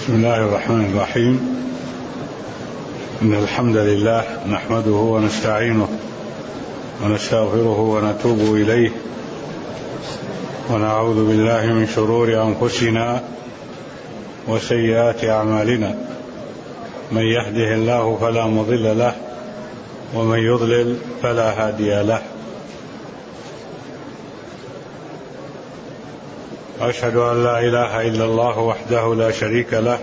بسم الله الرحمن الرحيم. إن الحمد لله نحمده ونستعينه ونستغفره ونتوب إليه ونعوذ بالله من شرور أنفسنا وسيئات أعمالنا. من يهده الله فلا مضل له ومن يضلل فلا هادي له. أشهد أن لا إله إلا الله وحده لا شريك له،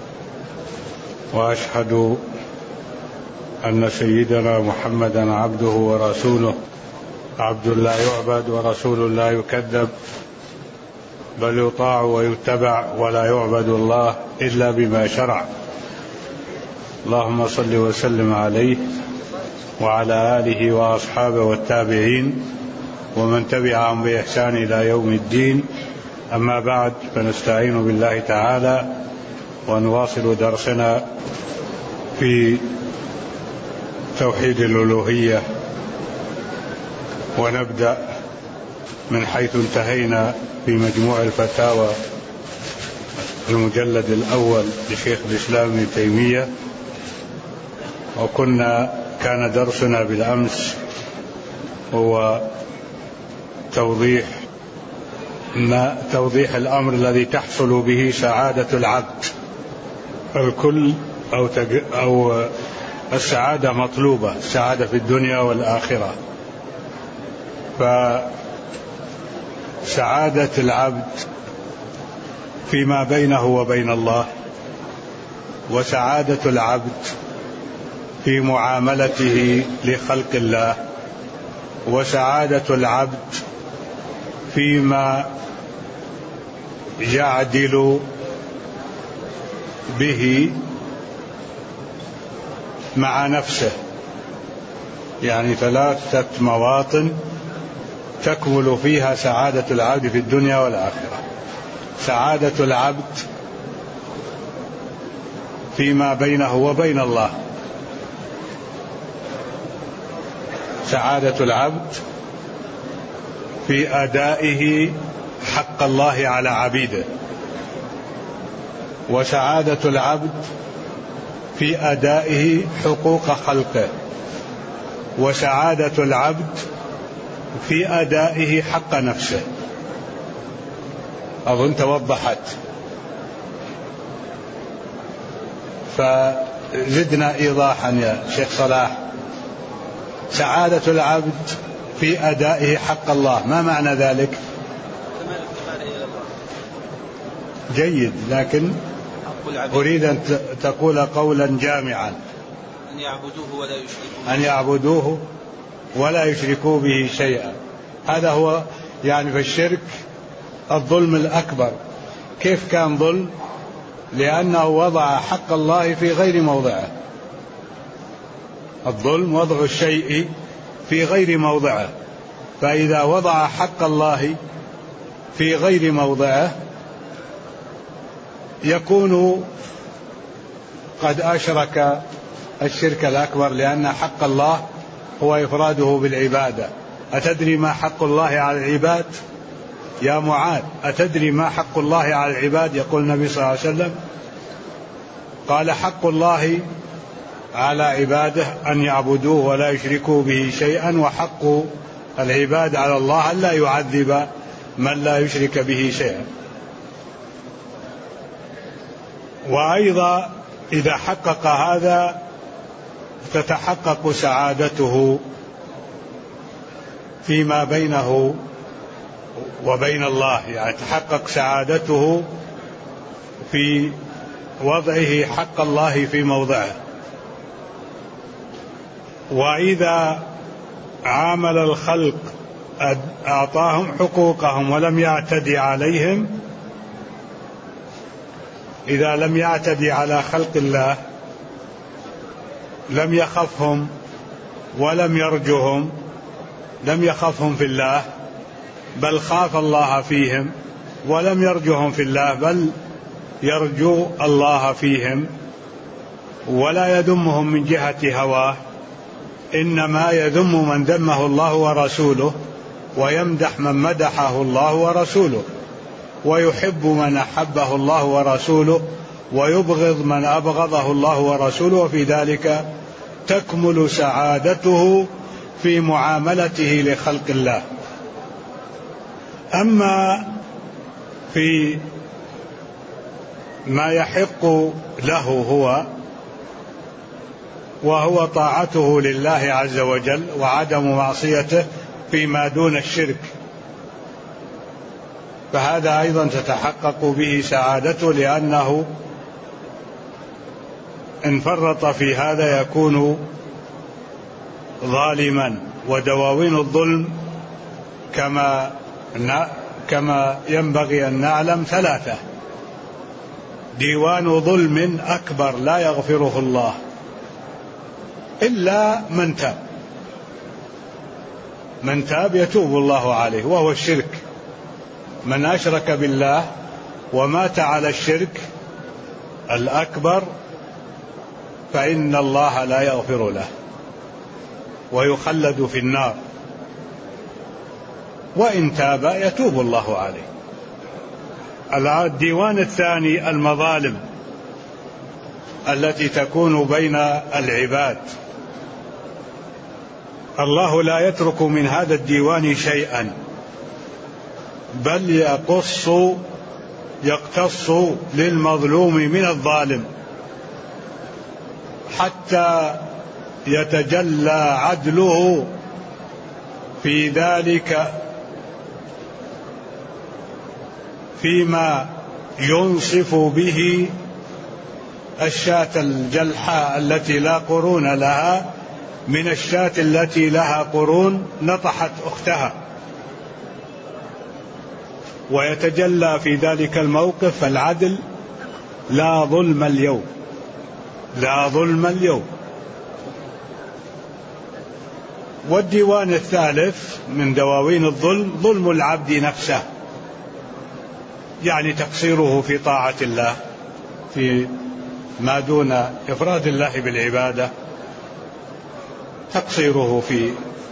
وأشهد أن سيدنا محمدا عبده ورسوله، عبد لا يعبد ورسول لا يكذب، بل يطاع ويتبع ولا يعبد الله إلا بما شرع. اللهم صل وسلم عليه وعلى آله وأصحابه والتابعين ومن تبعهم بإحسان إلى يوم الدين. أما بعد، فنستعين بالله تعالى ونواصل درسنا في توحيد الألوهية، ونبدأ من حيث انتهينا في مجموع الفتاوى المجلد الأول لشيخ الإسلام ابن تيمية. كان درسنا بالأمس هو توضيح الأمر الذي تحصل به سعادة العبد. الكل أو السعادة مطلوبة، السعادة في الدنيا والآخرة. فسعادة العبد فيما بينه وبين الله، وسعادة العبد في معاملته لخلق الله، وسعادة العبد فيما يعدل به مع نفسه. يعني 3 مواطن تكمل فيها سعادة العبد في الدنيا والآخرة. سعادة العبد فيما بينه وبين الله، سعادة العبد في أدائه حق الله على عبيده، وسعادة العبد في أدائه حقوق خلقه، وسعادة العبد في أدائه حق نفسه. أظن توضحت، فزدنا إيضاحا يا شيخ صلاح. سعادة العبد في أدائه حق الله، ما معنى ذلك؟ جيد، لكن أريد أن تقول قولا جامعا. أن يعبدوه ولا يشركوا به شيئا. هذا هو يعني في الشرك الظلم الأكبر. كيف كان ظلم؟ لأنه وضع حق الله في غير موضعه. الظلم وضع الشيء في غير موضعه، فإذا وضع حق الله في غير موضعه يكون قد أشرك الشرك الأكبر، لأن حق الله هو إفراده بالعبادة. أتدري ما حق الله على العباد يا معاذ؟ أتدري ما حق الله على العباد؟ يقول النبي صلى الله عليه وسلم، قال: حق الله على عباده أن يعبدوه ولا يشركوا به شيئا، وحق العباد على الله أن لا يعذب من لا يشرك به شيئا. وأيضا إذا حقق هذا تتحقق سعادته فيما بينه وبين الله، يعني تحقق سعادته في وضعه حق الله في موضعه. وإذا عامل الخلق أعطاهم حقوقهم ولم يعتدي عليهم، إذا لم يعتدي على خلق الله لم يخفهم ولم يرجهم، لم يخفهم في الله بل خاف الله فيهم، ولم يرجهم في الله بل يرجو الله فيهم، ولا يذمهم من جهة هواه، إنما يذم من ذمه الله ورسوله، ويمدح من مدحه الله ورسوله، ويحب من أحبه الله ورسوله، ويبغض من أبغضه الله ورسوله، وفي ذلك تكمل سعادته في معاملته لخلق الله. أما في ما يحق له وهو طاعته لله عز وجل وعدم معصيته فيما دون الشرك، فهذا أيضا تتحقق به سعادته، لأنه إن فرط في هذا يكون ظالما. ودواوين الظلم كما ينبغي أن نعلم ثلاثة: ديوان ظلم أكبر لا يغفره الله إلا من تاب يتوب الله عليه، وهو الشرك. من أشرك بالله ومات على الشرك الأكبر فإن الله لا يغفر له ويخلد في النار، وإن تاب يتوب الله عليه. الديوان الثاني المظالم التي تكون بين العباد، الله لا يترك من هذا الديوان شيئا، بل يقتص للمظلوم من الظالم حتى يتجلى عدله في ذلك، فيما ينصف به الشاة الجلحاء التي لا قرون لها من الشاة التي لها قرون نطحت أختها، ويتجلى في ذلك الموقف العدل. لا ظلم اليوم، لا ظلم اليوم. والديوان الثالث من دواوين الظلم ظلم العبد نفسه، يعني تقصيره في طاعة الله في ما دون إفراد الله بالعبادة، تقصيره في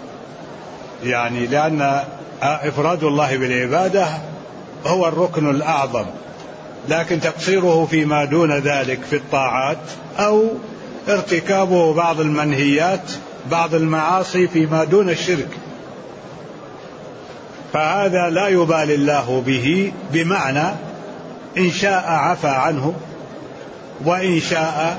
لأن إفراد الله بالعبادة هو الركن الأعظم، لكن تقصيره فيما دون ذلك في الطاعات أو ارتكابه بعض المنهيات بعض المعاصي فيما دون الشرك، فهذا لا يبالي الله به، بمعنى إن شاء عفى عنه وإن شاء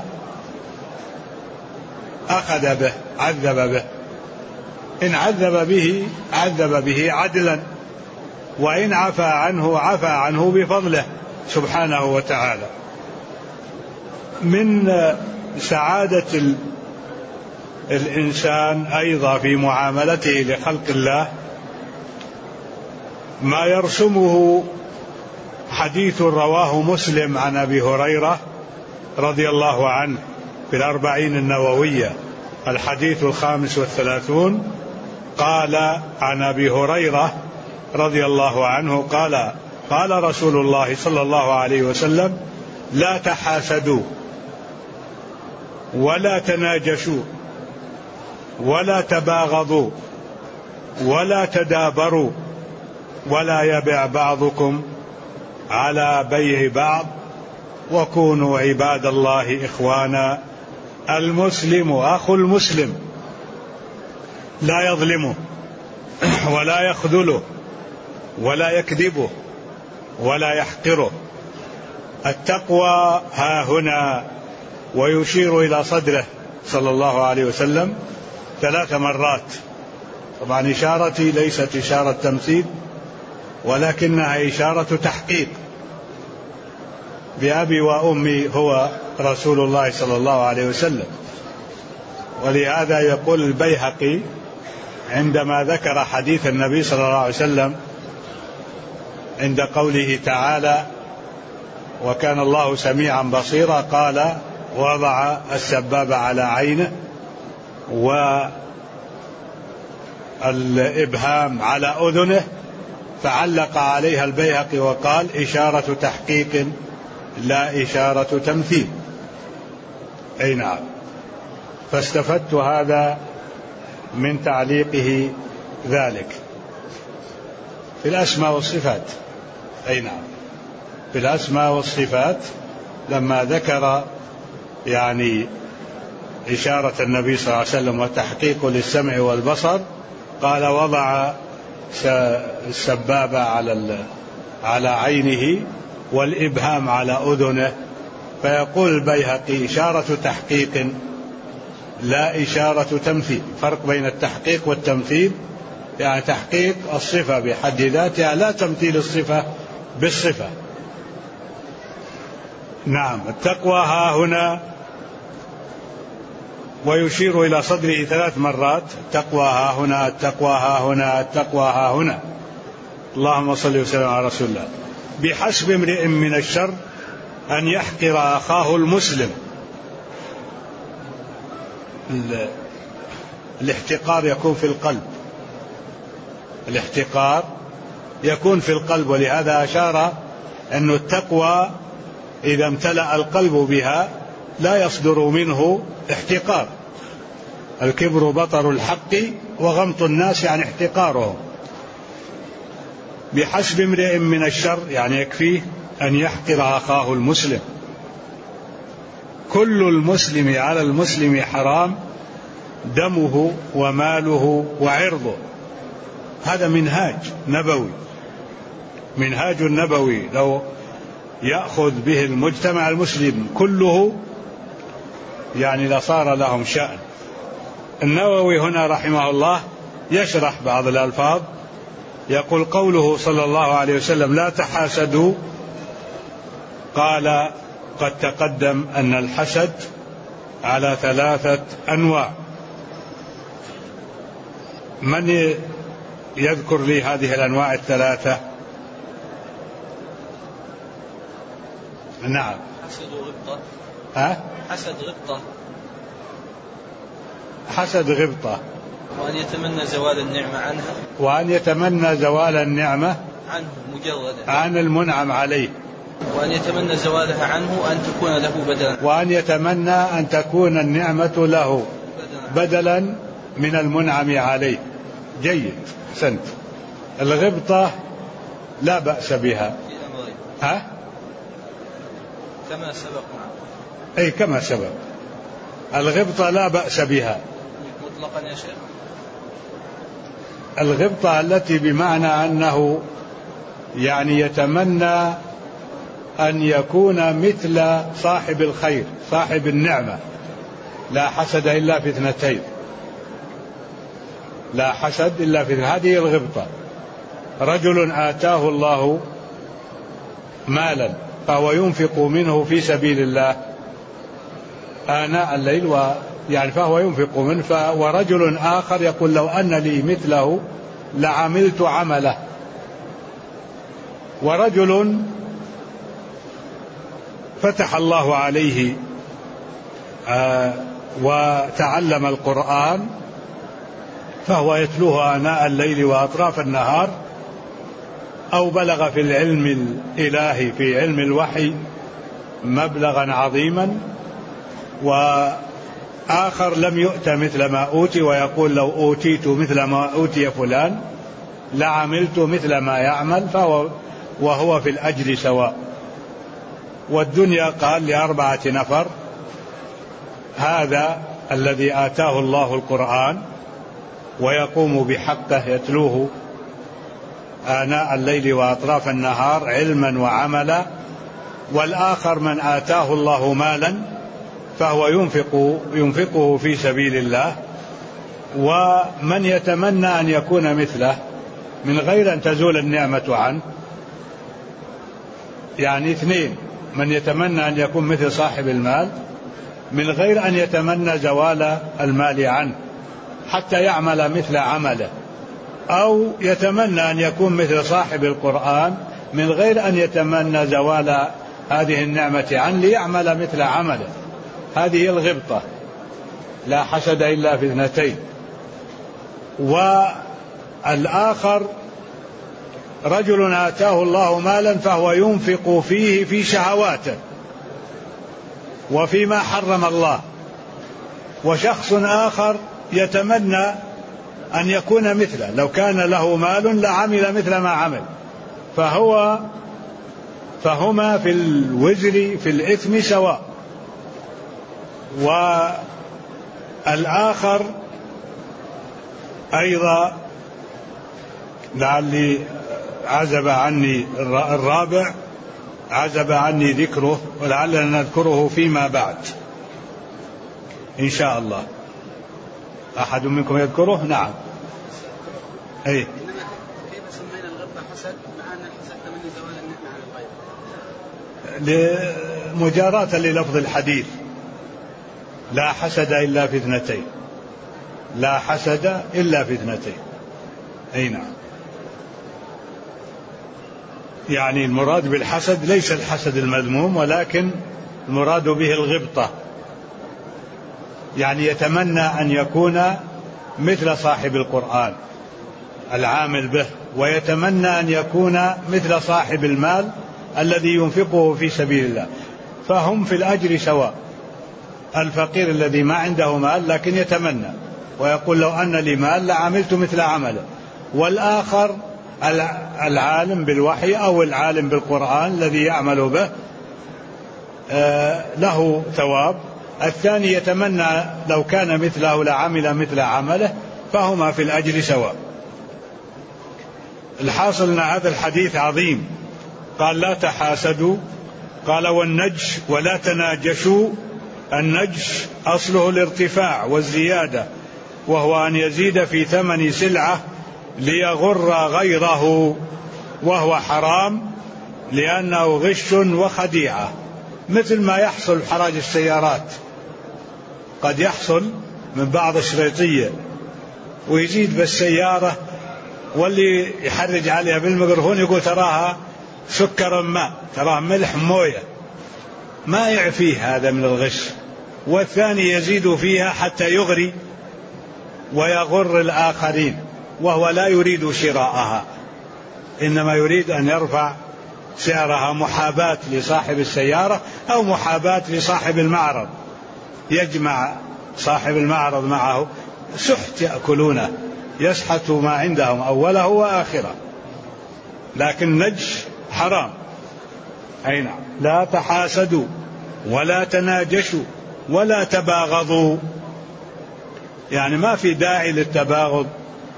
أخذ به عذب به. إن عذب به عدلا، وإن عفى عنه بفضله سبحانه وتعالى. من سعادة الإنسان أيضا في معاملته لخلق الله ما يرسمه حديث رواه مسلم عن أبي هريرة رضي الله عنه في 40 النووية، الحديث 35. قال عن أبي هريرة رضي الله عنه قال رسول الله صلى الله عليه وسلم: لا تحاسدوا ولا تناجشوا ولا تباغضوا ولا تدابروا ولا يبع بعضكم على بيع بعض، وكونوا عباد الله إخوانا. المسلم أخو المسلم لا يظلمه ولا يخذله ولا يكذبه ولا يحقره. التقوى ها هنا، ويشير إلى صدره صلى الله عليه وسلم 3 مرات. طبعا إشارتي ليست إشارة تمثيل، ولكنها إشارة تحقيق. بأبي وأمي هو رسول الله صلى الله عليه وسلم. ولهذا يقول البيهقي عندما ذكر حديث النبي صلى الله عليه وسلم عند قوله تعالى: وكان الله سميعا بصيرا، قال: وضع السباب على عينه والإبهام على أذنه، فعلق عليها البيهقي وقال: إشارة تحقيق لا إشارة تمثيل. أي نعم. فاستفدت هذا من تعليقه ذلك في الأسماء والصفات. أي نعم، في الأسماء والصفات لما ذكر يعني إشارة النبي صلى الله عليه وسلم وتحقيق للسمع والبصر قال وضع السبابة على عينه والإبهام على أذنه. فيقول البيهقي إشارة تحقيق لا إشارة تمثيل. فرق بين التحقيق والتمثيل، يعني تحقيق الصفة بحد ذاتها لا تمثيل الصفة بالصفة. نعم. التقوى ها هنا، ويشير إلى صدره 3 مرات: التقوى ها هنا، التقوى ها هنا، التقوى ها هنا. اللهم صل وسلم على رسول الله. بحسب امرئ من الشر أن يحقر أخاه المسلم. الاحتقار يكون في القلب، الاحتقار يكون في القلب، ولهذا أشار أن التقوى إذا امتلأ القلب بها لا يصدر منه احتقار. الكبر بطر الحق وغمط الناس عن احتقارهم. بحسب امرئ من الشر يعني يكفيه أن يحقر أخاه المسلم. كل المسلم على المسلم حرام دمه وماله وعرضه. هذا منهاج نبوي، منهاج نبوي لو يأخذ به المجتمع المسلم كله يعني لصار لهم شأن. النووي هنا رحمه الله يشرح بعض الألفاظ، يقول قوله صلى الله عليه وسلم لا تحاسدوا، قال قد تقدم أن الحسد على 3 أنواع. من يذكر لي هذه الأنواع 3؟ نعم. حسد غبطة. حسد غبطة. حسد غبطة. وأن يتمنى زوال النعمة عنها. وأن يتمنى زوال النعمة عنه مجردا عن المنعم عليه. وأن يتمنى زوالها عنه أن تكون له بدلا. وأن يتمنى أن تكون النعمة له بدلا من المنعم عليه. جيد، أحسنت. الغبطة لا بأس بها. كما سبق. أي كما سبق. الغبطة لا بأس بها مطلقا يا شيخ. الغبطة التي بمعنى أنه يعني يتمنى أن يكون مثل صاحب الخير صاحب النعمة. لا حسد إلا في 2. لا حسد إلا في 2. هذه الغبطة. رجل آتاه الله مالا فهو ينفق منه في سبيل الله آناء الليل يعني فهو ينفق منه، ورجل آخر يقول لو أن لي مثله لعملت عمله. ورجل فتح الله عليه وتعلم القرآن فهو يتلوه آناء الليل وأطراف النهار، أو بلغ في العلم الإلهي في علم الوحي مبلغا عظيما، وآخر لم يؤت مثل ما أوتي ويقول لو أوتيت مثل ما أوتي فلان لعملت مثل ما يعمل، وهو في الأجر سواء. والدنيا قال ل4 نفر: هذا الذي آتاه الله القرآن ويقوم بحقه يتلوه آناء الليل وأطراف النهار علما وعملا، والآخر من آتاه الله مالا فهو ينفقه في سبيل الله، ومن يتمنى أن يكون مثله من غير أن تزول النعمة عنه. يعني 2: من يتمنى أن يكون مثل صاحب المال من غير أن يتمنى زوال المال عنه حتى يعمل مثل عمله، أو يتمنى أن يكون مثل صاحب القرآن من غير أن يتمنى زوال هذه النعمة عنه ليعمل مثل عمله. هذه الغبطة. لا حسد إلا في 2. والآخر رجل آتاه الله مالا فهو ينفق فيه في شهواته وفيما حرم الله، وشخص آخر يتمنى أن يكون مثله، لو كان له مال لعمل مثل ما عمل، فهو فهما في الوزر في الإثم سواء. والآخر أيضا لعلي عزب عني الرابع عزب عني ذكره، ولعلنا نذكره فيما بعد إن شاء الله. أحد منكم يذكره؟ نعم. أي كيف سمينا الغبطة حسد مع أن الحسد تمني زوال النعمة على الغير؟ مجاراة للفظ الحديث: لا حسد إلا في اثنتين، لا حسد إلا في اثنتين. أي نعم. يعني المراد بالحسد ليس الحسد المذموم، ولكن المراد به الغبطة، يعني يتمنى أن يكون مثل صاحب القرآن العامل به، ويتمنى أن يكون مثل صاحب المال الذي ينفقه في سبيل الله، فهم في الأجر سواء. الفقير الذي ما عنده مال لكن يتمنى ويقول لو أن لي مال لعملت مثل عمله، والآخر العالم بالوحي أو العالم بالقرآن الذي يعمل به له ثواب، الثاني يتمنى لو كان مثله لعمل مثل عمله، فهما في الأجر سواء. الحاصل أن هذا الحديث عظيم. قال لا تحاسدوا، قال والنجش ولا تناجشوا. النجش أصله الارتفاع والزيادة، وهو أن يزيد في ثمن سلعة ليغر غيره، وهو حرام لأنه غش وخديعة، مثل ما يحصل حراج السيارات. قد يحصل من بعض الشريطية ويزيد بالسيارة، واللي يحرج عليها بالميكروفون يقول تراها سكر ماء، تراها ملح موية، ما يعفيه هذا من الغش. والثاني يزيد فيها حتى يغري ويغر الآخرين، وهو لا يريد شراءها، إنما يريد أن يرفع سعرها محاباة لصاحب السيارة أو محاباة لصاحب المعرض، يجمع صاحب المعرض معه سحت يأكلونه، يسحت ما عندهم أوله وآخره. لكن نجش حرام. أي نعم. لا تحاسدوا ولا تناجشوا ولا تباغضوا، يعني ما في داعي للتباغض.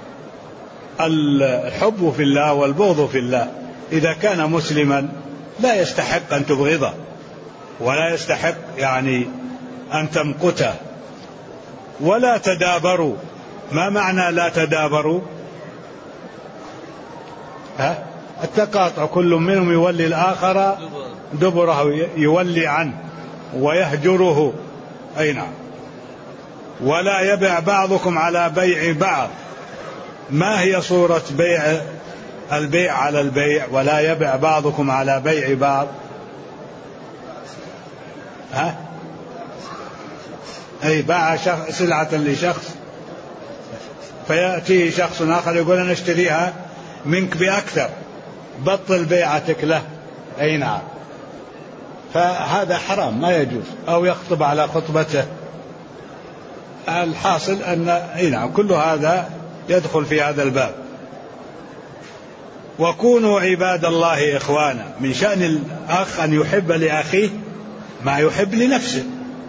الحب في الله والبغض في الله. إذا كان مسلما لا يستحق أن تبغضه، ولا يستحق يعني أن تمقته. ولا تدابروا. ما معنى لا تدابروا؟ التقاطع، كل منهم يولي الآخر دبره، يولي عنه ويهجره. أي نعم. ولا يبع بعضكم على بيع بعض. ما هي صورة بيع البيع على البيع؟ ولا يبع بعضكم على بيع بعض. أي باع سلعة لشخص فيأتي شخص آخر يقول أنا اشتريها منك بأكثر، بطل بيعتك له. أي نعم. فهذا حرام ما يجوز. أو يخطب على خطبته. الحاصل أن أي نعم كل هذا يدخل في هذا الباب. وكونوا عباد الله إخوانا. من شأن الأخ أن يحب لأخيه ما يحب لنفسه.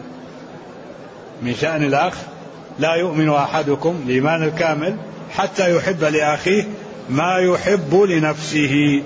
من شأن الأخ لا يؤمن أحدكم الإيمان الكامل حتى يحب لأخيه ما يحب لنفسه.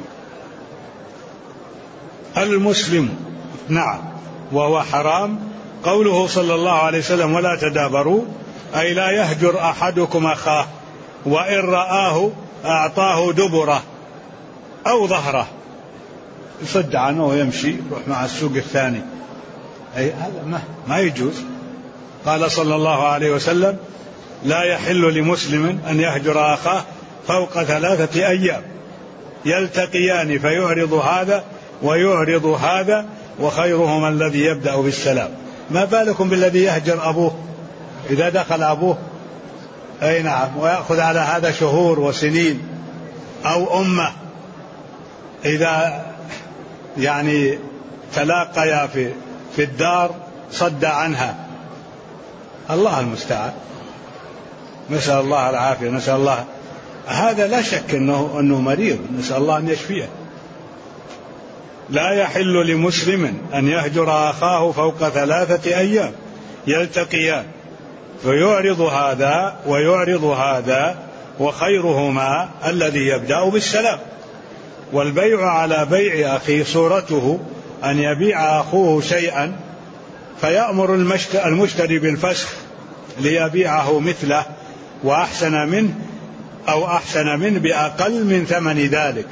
المسلم نعم وهو حرام. قوله صلى الله عليه وسلم ولا تدابروا، أي لا يهجر أحدكم أخاه، وإن رآه أعطاه دبره أو ظهره، يصد عنه ويمشي يروح مع السوق الثاني. أي هذا ما يجوز. قال صلى الله عليه وسلم لا يحل لمسلم أن يهجر أخاه فوق 3 أيام يلتقيان فيعرض هذا ويعرض هذا، وخيرهما الذي يبدأ بالسلام. ما بالكم بالذي يهجر أبوه إذا دخل أبوه؟ أي نعم. ويأخذ على هذا شهور وسنين. أو أمه إذا يعني تلاقيا في الدار صد عنها. الله المستعان. نسأل الله العافية. نسأل الله. هذا لا شك أنه مريض، نسأل الله أن يشفيه. لا يحل لمسلم أن يهجر أخاه فوق 3 أيام يلتقيان فيعرض هذا ويعرض هذا، وخيرهما الذي يبدأ بالسلام. والبيع على بيع أخيه صورته أن يبيع أخوه شيئا فيأمر المشتري بالفسخ ليبيعه مثله وأحسن منه أو أحسن منه بأقل من ثمن ذلك.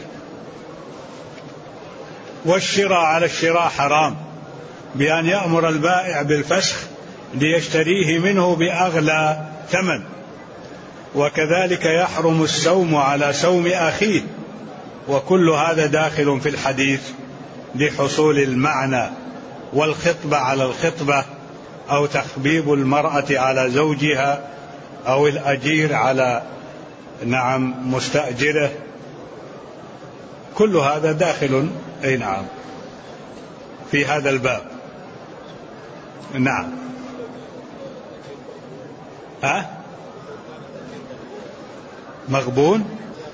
والشراء على الشراء حرام بأن يأمر البائع بالفسخ ليشتريه منه بأغلى ثمن. وكذلك يحرم السوم على سوم أخيه، وكل هذا داخل في الحديث لحصول المعنى. والخطبة على الخطبة أو تخبيب المرأة على زوجها أو الأجير على مستأجره، كل هذا داخل في هذا الباب. مغبون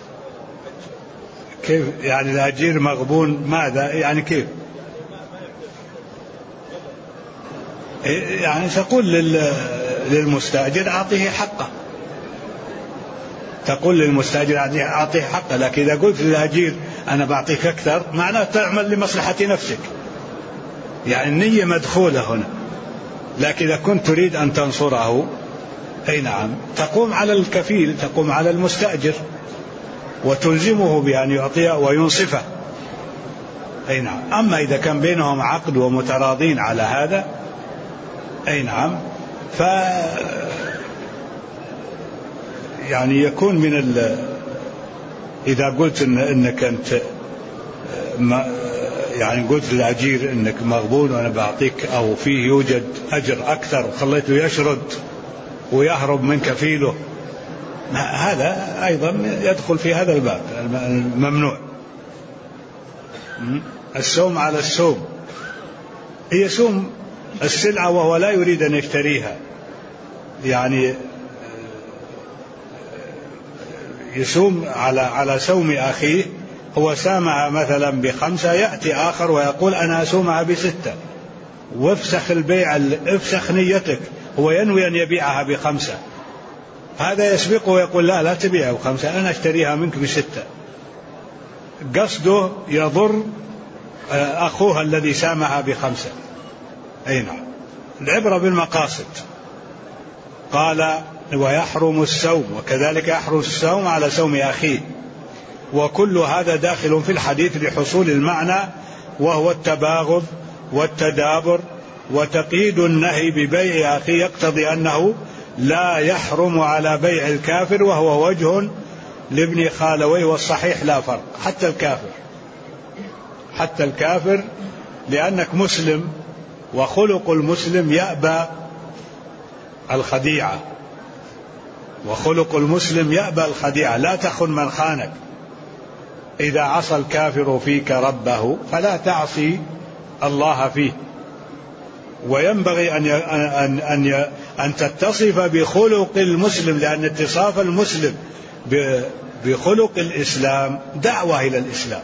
كيف يعني؟ الأجير مغبون ماذا يعني؟ كيف يعني؟ تقول للمستأجر أعطيه حقه، تقول للمستأجر أعطيه حقه. لكن إذا قلت للأجير أنا بعطيك أكثر، معناه تعمل لمصلحة نفسك، يعني النية مدخولة هنا. لكن إذا كنت تريد أن تنصره تقوم على الكفيل، تقوم على المستأجر وتلزمه بأن يعطيه وينصفه. أما إذا كان بينهم عقد ومتراضين على هذا يعني يكون من إذا قلت إنك أنت يعني قلت للأجير إنك مغبون وأنا بعطيك أو فيه يوجد أجر أكثر وخليته يشرد ويهرب من كفيله، هذا أيضا يدخل في هذا الباب الممنوع. السوم على السوم، يسوم السلعة وهو لا يريد أن يشتريها، يعني يسوم على سوم أخيه. هو سامها مثلا ب5، يأتي آخر ويقول أنا أسومها ب6، وافسخ البيع، افسخ نيتك. هو ينوي أن يبيعها ب5، هذا يسبقه ويقول لا تبيعها ب5، أنا أشتريها منك ب6. قصده يضر أخوها الذي سامها ب5. العبرة بالمقاصد. قال ويحرم السوم، وكذلك يحرم السوم على سوم أخيه. وكل هذا داخل في الحديث لحصول المعنى، وهو التباغض والتدابر. وتقييد النهي ببيع أخيه يقتضي أنه لا يحرم على بيع الكافر، وهو وجه لابن خالويه، والصحيح لا فرق. حتى الكافر لأنك مسلم، وخلق المسلم يأبى الخديعة، وخلق المسلم يأبى الخديعة. لا تخن من خانك. إذا عصى الكافر فيك ربه فلا تعصي الله فيه. وينبغي أن تتصف بخلق المسلم، لأن اتصاف المسلم بخلق الإسلام دعوة إلى الإسلام.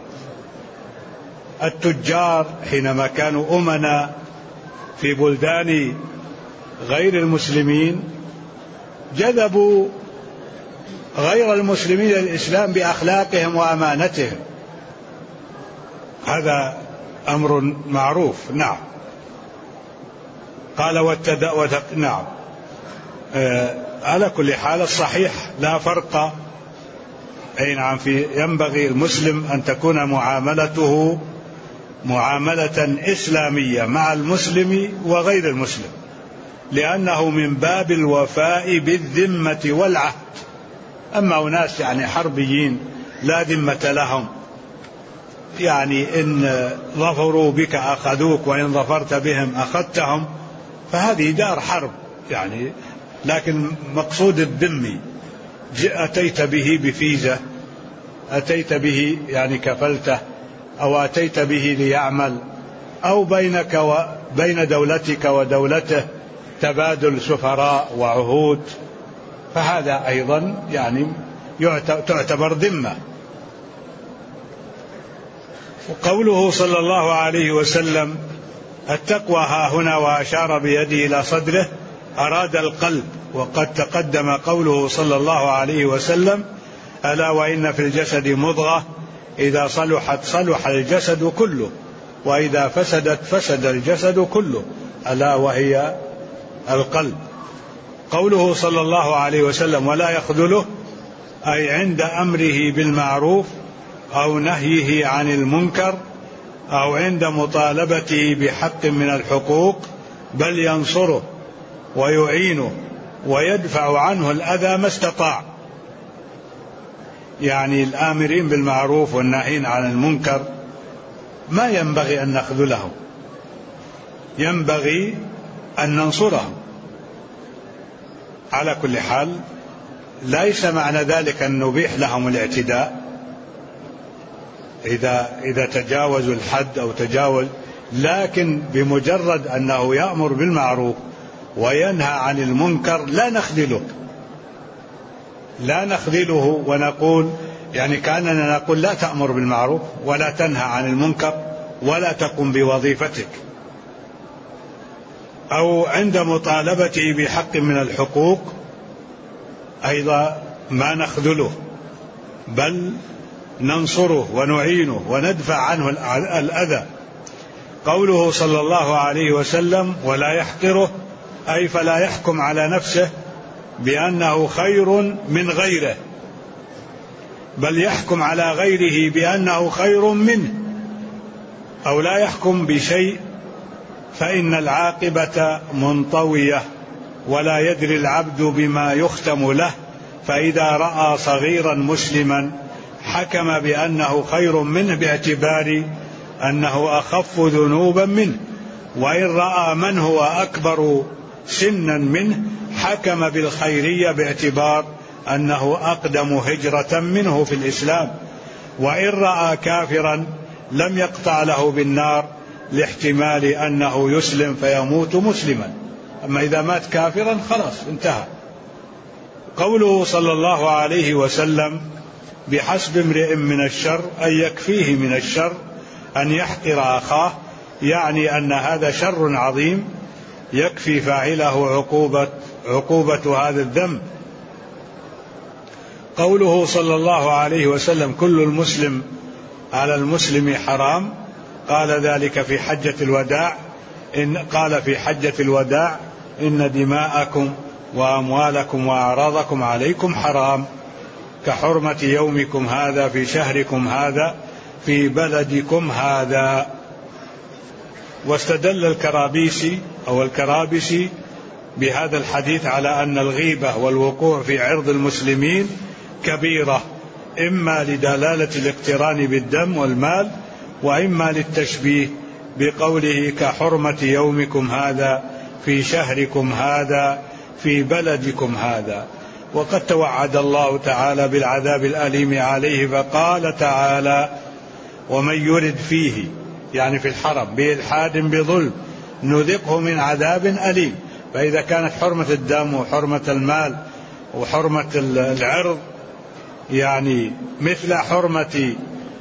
التجار حينما كانوا أمنا في بلدان غير المسلمين جذبوا غير المسلمين للإسلام بأخلاقهم وأمانتهم، هذا أمر معروف. قال على كل حال الصحيح لا فرق. ينبغي المسلم أن تكون معاملته معاملة إسلامية مع المسلم وغير المسلم، لأنه من باب الوفاء بالذمة والعهد. أما أناس يعني حربيين لا ذمة لهم، يعني إن ظفروا بك أخذوك وإن ظفرت بهم أخذتهم، فهذه دار حرب يعني. لكن مقصود الذمي أتيت به بفيزة، أتيت به يعني كفلته، أو أتيت به ليعمل، أو بينك وبين دولتك ودولته تبادل سفراء وعهود، فهذا أيضا يعني تعتبر ذمة. وقوله صلى الله عليه وسلم التقوى ها هنا وأشار بيده إلى صدره أراد القلب، وقد تقدم قوله صلى الله عليه وسلم ألا وإن في الجسد مضغة إذا صلحت صلح الجسد كله وإذا فسدت فسد الجسد كله ألا وهي القلب. قوله صلى الله عليه وسلم ولا يخذله أي عند أمره بالمعروف أو نهيه عن المنكر أو عند مطالبته بحق من الحقوق، بل ينصره ويعينه ويدفع عنه الأذى ما استطاع. يعني الآمرين بالمعروف والناهين عن المنكر ما ينبغي أن نخذلهم، ينبغي أن ننصرهم. على كل حال ليس معنى ذلك أن نبيح لهم الاعتداء إذا تجاوزوا الحد أو تجاوز، لكن بمجرد أنه يأمر بالمعروف وينهى عن المنكر لا نخذله ونقول يعني كأننا نقول لا تأمر بالمعروف ولا تنهى عن المنكر ولا تقم بوظيفتك. أو عند مطالبته بحق من الحقوق أيضا ما نخذله، بل ننصره ونعينه وندفع عنه الأذى. قوله صلى الله عليه وسلم ولا يحقره أي فلا يحكم على نفسه بأنه خير من غيره، بل يحكم على غيره بأنه خير منه، أو لا يحكم بشيء فإن العاقبة منطوية ولا يدري العبد بما يختم له، فإذا رأى صغيرا مسلما حكم بأنه خير منه باعتبار أنه أخف ذنوبا منه، وإن رأى من هو أكبر سنا منه حكم بالخيرية باعتبار أنه أقدم هجرة منه في الإسلام، وإن رأى كافرا لم يقطع له بالنار لاحتمال أنه يسلم فيموت مسلما، أما إذا مات كافرا خلاص انتهى. قوله صلى الله عليه وسلم بحسب امرئ من الشر أن يكفيه من الشر أن يحقر أخاه، يعني أن هذا شر عظيم يكفي فاعله عقوبة هذا الذنب. قوله صلى الله عليه وسلم كل المسلم على المسلم حرام، قال ذلك في حجة الوداع، قال في حجة الوداع إن دماءكم وأموالكم وأعراضكم عليكم حرام كحرمة يومكم هذا في شهركم هذا في بلدكم هذا. واستدل الكرابيسي أو الكرابسي بهذا الحديث على أن الغيبة والوقوع في عرض المسلمين كبيرة، إما لدلالة الاقتران بالدم والمال، وإما للتشبيه بقوله كحرمة يومكم هذا في شهركم هذا في بلدكم هذا. وقد توعد الله تعالى بالعذاب الأليم عليه، فقال تعالى ومن يرد فيه يعني في الحرم بإلحاد بظلم نذقه من عذاب أليم. فإذا كانت حرمة الدم وحرمة المال وحرمة العرض يعني مثل حرمة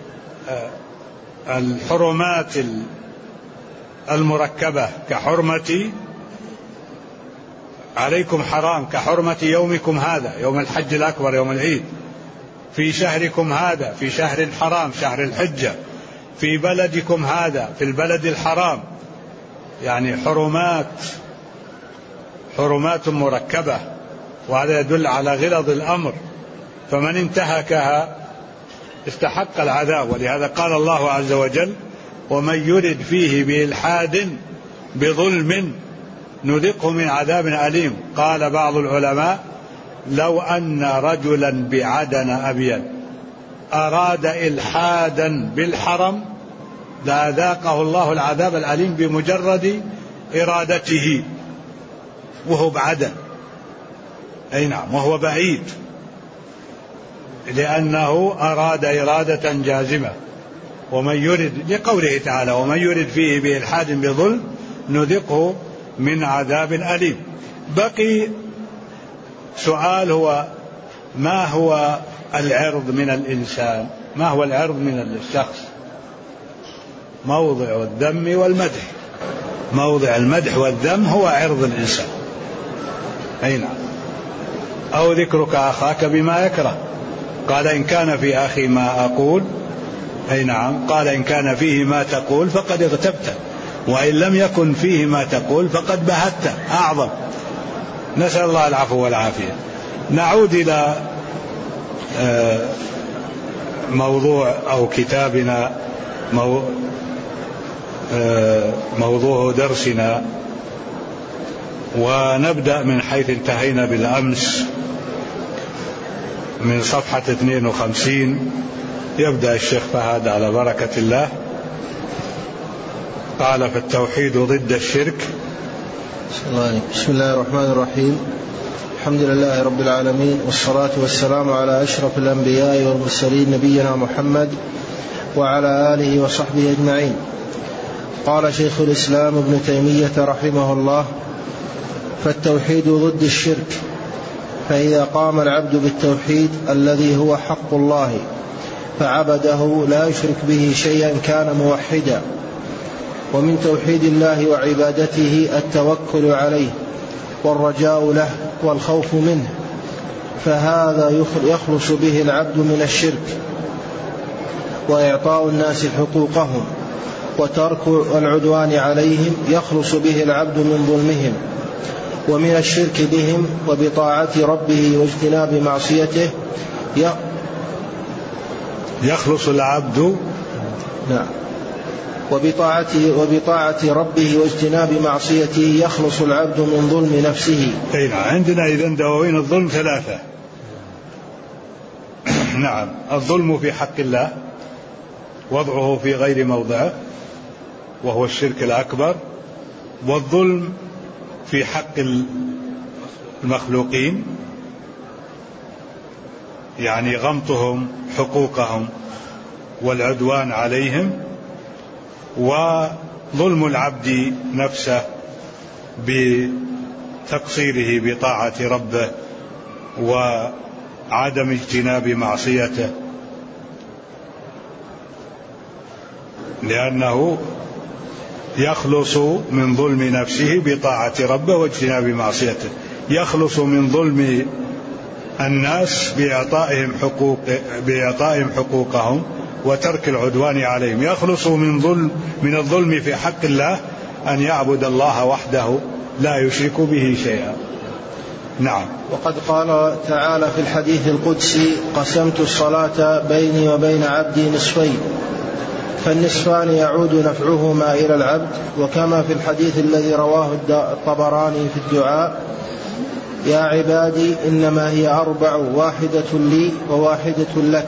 الحرمات المركبة كحرمة عليكم حرام كحرمة يومكم هذا يوم الحج الأكبر يوم العيد، في شهركم هذا في شهر الحرام شهر الحجة، في بلدكم هذا في البلد الحرام، يعني حرمات مركبة، وهذا يدل على غلظ الأمر، فمن انتهكها استحق العذاب. ولهذا قال الله عز وجل ومن يرد فيه بإلحاد بظلم نذقه من عذاب أليم. قال بعض العلماء لو أن رجلا بعدن أبين أراد إلحادا بالحرم لأذاقه الله العذاب الأليم بمجرد إرادته، وهو بعدن أي نعم وهو بعيد، لأنه أراد إرادة جازمة. ومن يرد لقوله تعالى ومن يرد فيه بإلحاد بظلم نذقه من عذاب أليم. بقي سؤال هو ما هو العرض من الإنسان، ما هو العرض من الشخص؟ موضع الذم والمدح. موضع المدح والذم هو عرض الإنسان، أي نعم. أو ذكرك أخاك بما يكره، قال إن كان في أخي ما أقول، أي نعم، قال إن كان فيه ما تقول فقد اغتبته، وإن لم يكن فيه ما تقول فقد بهته أعظم. نسأل الله العفو والعافية. نعود إلى موضوع أو كتابنا، موضوع درسنا، ونبدأ من حيث انتهينا بالأمس من صفحة 52. يبدأ الشيخ فهد على بركة الله. قال: فالتوحيد ضد الشرك. بسم الله الرحمن الرحيم. الحمد لله رب العالمين، والصلاة والسلام على أشرف الأنبياء والمرسلين نبينا محمد وعلى آله وصحبه أجمعين. قال شيخ الإسلام ابن تيمية رحمه الله: فالتوحيد ضد الشرك، فإذا قام العبد بالتوحيد الذي هو حق الله فعبده لا يشرك به شيئا كان موحدا. ومن توحيد الله وعبادته التوكل عليه والرجاء له والخوف منه، فهذا يخلص به العبد من الشرك، وإعطاء الناس حقوقهم وترك العدوان عليهم يخلص به العبد من ظلمهم ومن الشرك بهم، وبطاعة ربه واجتناب معصيته يخلص العبد. نعم. وبطاعة ربه واجتناب معصيته يخلص العبد من ظلم نفسه. عندنا إذن دواوين الظلم ثلاثة. نعم. الظلم في حق الله، وضعه في غير موضعه وهو الشرك الأكبر، والظلم في حق المخلوقين، يعني غمطهم حقوقهم والعدوان عليهم، وظلم العبد نفسه بتقصيره بطاعة ربه وعدم اجتناب معصيته، لأنه يخلص من ظلم نفسه بطاعة ربه واجتناب معصيته، يخلص من ظلم الناس بإعطائهم حقوقهم وترك العدوان عليهم، يخلص من الظلم في حق الله أن يعبد الله وحده لا يشرك به شيئا. نعم. وقد قال تعالى في الحديث القدسي: قسمت الصلاة بيني وبين عبدي نصفين، فالنصفان يعود نفعهما إلى العبد. وكما في الحديث الذي رواه الطبراني في الدعاء: يا عبادي إنما هي أربع، واحدة لي وواحدة لك،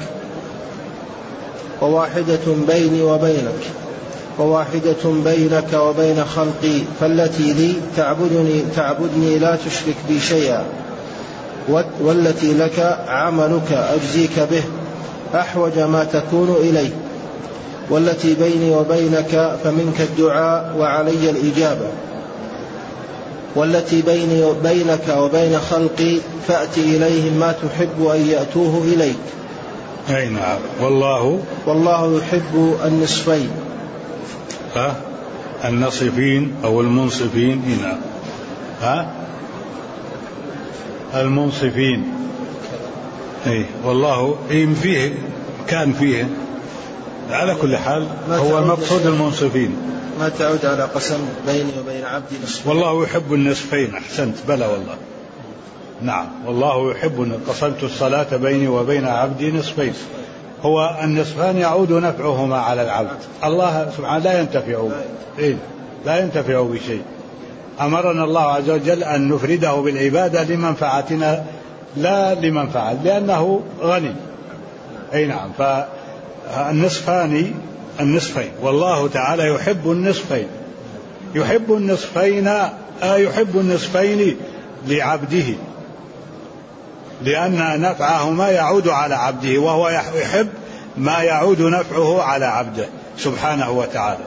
وواحدة بيني وبينك، وواحدة بينك وبين خلقي، فالتي لي تعبدني لا تشرك بي شيئا، والتي لك عملك أجزيك به أحوج ما تكون إليه، والتي بيني وبينك فمنك الدعاء وعلي الإجابة، والتي بينك وبين خلقي فأتي إليهم ما تحب أن يأتوه إليك. أي نعم. والله يحب النصفين. النصفين أو المنصفين. نعم. المنصفين. والله فيه كان فيه على كل حال هو المقصود المنصفين. ما تعود على قسم بيني وبين عبدي نصفين. والله يحب النصفين. أحسنت. بلى والله. نعم. والله يحب. قسمت الصلاة بيني وبين عبدي نصفين. هو النصفان يعود نفعهما على العبد. الله سبحانه لا ينتفع بشيء. أمرنا الله عز وجل أن نفرده بالعبادة لمنفعتنا لا لمنفعة، لأنه غني. نعم. فالنصفين. والله تعالى يحب النصفين. يحب النصفين لعبده، لأن نفعهما يعود على عبده، وهو يحب ما يعود نفعه على عبده سبحانه وتعالى.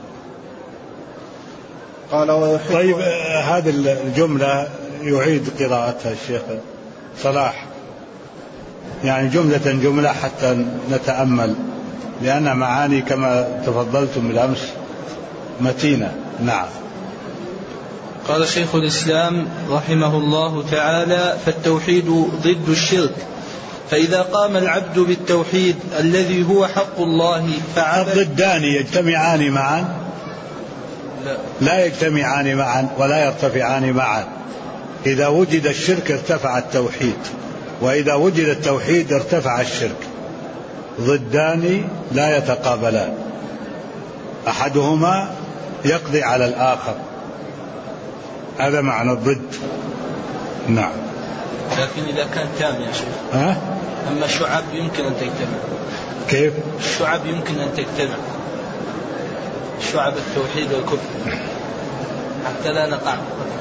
طيب، هذه الجملة يعيد قراءتها الشيخ صلاح، يعني جملة حتى نتأمل لأن معاني كما تفضلتم بالأمس متينة. نعم. قال شيخ الإسلام رحمه الله تعالى: فالتوحيد ضد الشرك، فإذا قام العبد بالتوحيد الذي هو حق الله الضدان يجتمعان معا؟ لا يجتمعان معا ولا يرتفعان معا. إذا وجد الشرك ارتفع التوحيد، وإذا وجد التوحيد ارتفع الشرك. ضدان لا يتقابلان، أحدهما يقضي على الآخر، هذا معنى الضد. نعم. لكن إذا كان تام يا شيخ. أما الشعب يمكن أن تجتمع. كيف؟ الشعب يمكن أن تجتمع، شعب التوحيد والكفر، حتى لا نقع.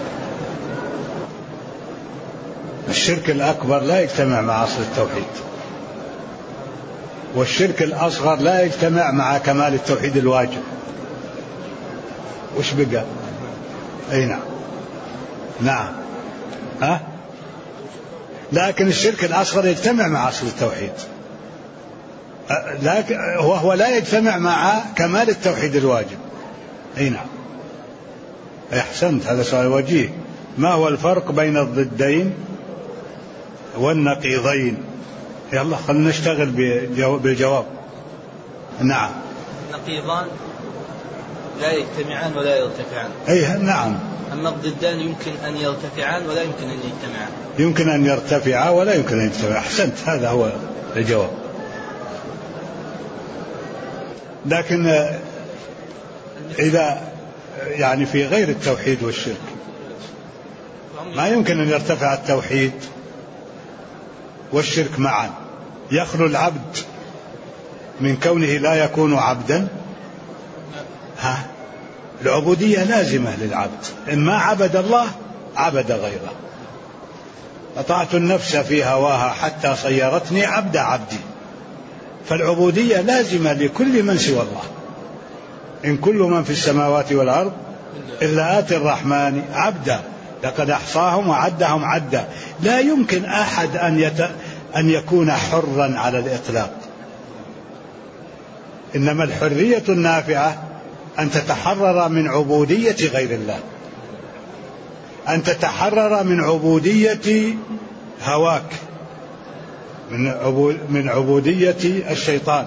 الشرك الأكبر لا يجتمع مع أصل التوحيد، والشرك الأصغر لا يجتمع مع كمال التوحيد الواجب. وش بقى؟ أي نعم. نعم. لكن الشرك الأصغر يجتمع مع أصل التوحيد، لكن وهو لا يجتمع مع كمال التوحيد الواجب. أي نعم. أحسنت، هذا سؤال وجيه. ما هو الفرق بين الضدين والنقيضين؟ يلا خلنا نشتغل بالجواب. نعم. النقيضان لا يجتمعان ولا يرتفعان. أي نعم. أما الضدان يمكن أن يرتفعان ولا يمكن أن يجتمعان. يمكن أن يرتفعا ولا يمكن أن يجتمعا. أحسنت، هذا هو الجواب. لكن إذا يعني في غير التوحيد والشرك ما يمكن أن يرتفع التوحيد والشرك معا. يخلو العبد من كونه لا يكون عبدا. العبودية لازمة للعبد، إن ما عبد الله عبد غيره. أطعت النفس في هواها حتى صيرتني عبد عبدي. فالعبودية لازمة لكل من سوى الله. إن كل من في السماوات والأرض إلا آتي الرحمن عبدا لقد أحصاهم وعدهم عدا. لا يمكن أحد أن يكون حرا على الإطلاق، إنما الحرية النافعة أن تتحرر من عبودية غير الله، أن تتحرر من عبودية هواك، من عبودية الشيطان.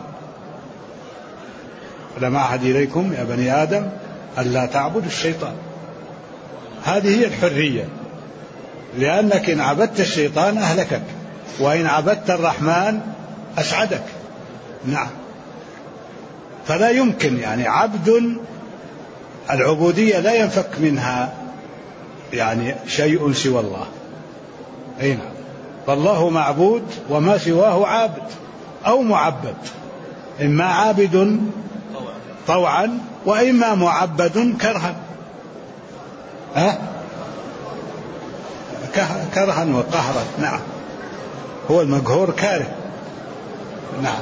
ألم أعهد إليكم يا بني آدم ألا تعبدوا الشيطان. هذه هي الحرية، لأنك إن عبدت الشيطان أهلكك، وإن عبدت الرحمن أسعدك. نعم. فلا يمكن يعني عبد العبودية لا ينفك منها يعني شيء سوى الله. أي نعم. فالله معبود وما سواه عابد أو معبد، إما عابد طوعا وإما معبد كرها. كرها وقهرا. نعم. هو المقهور كاره. نعم.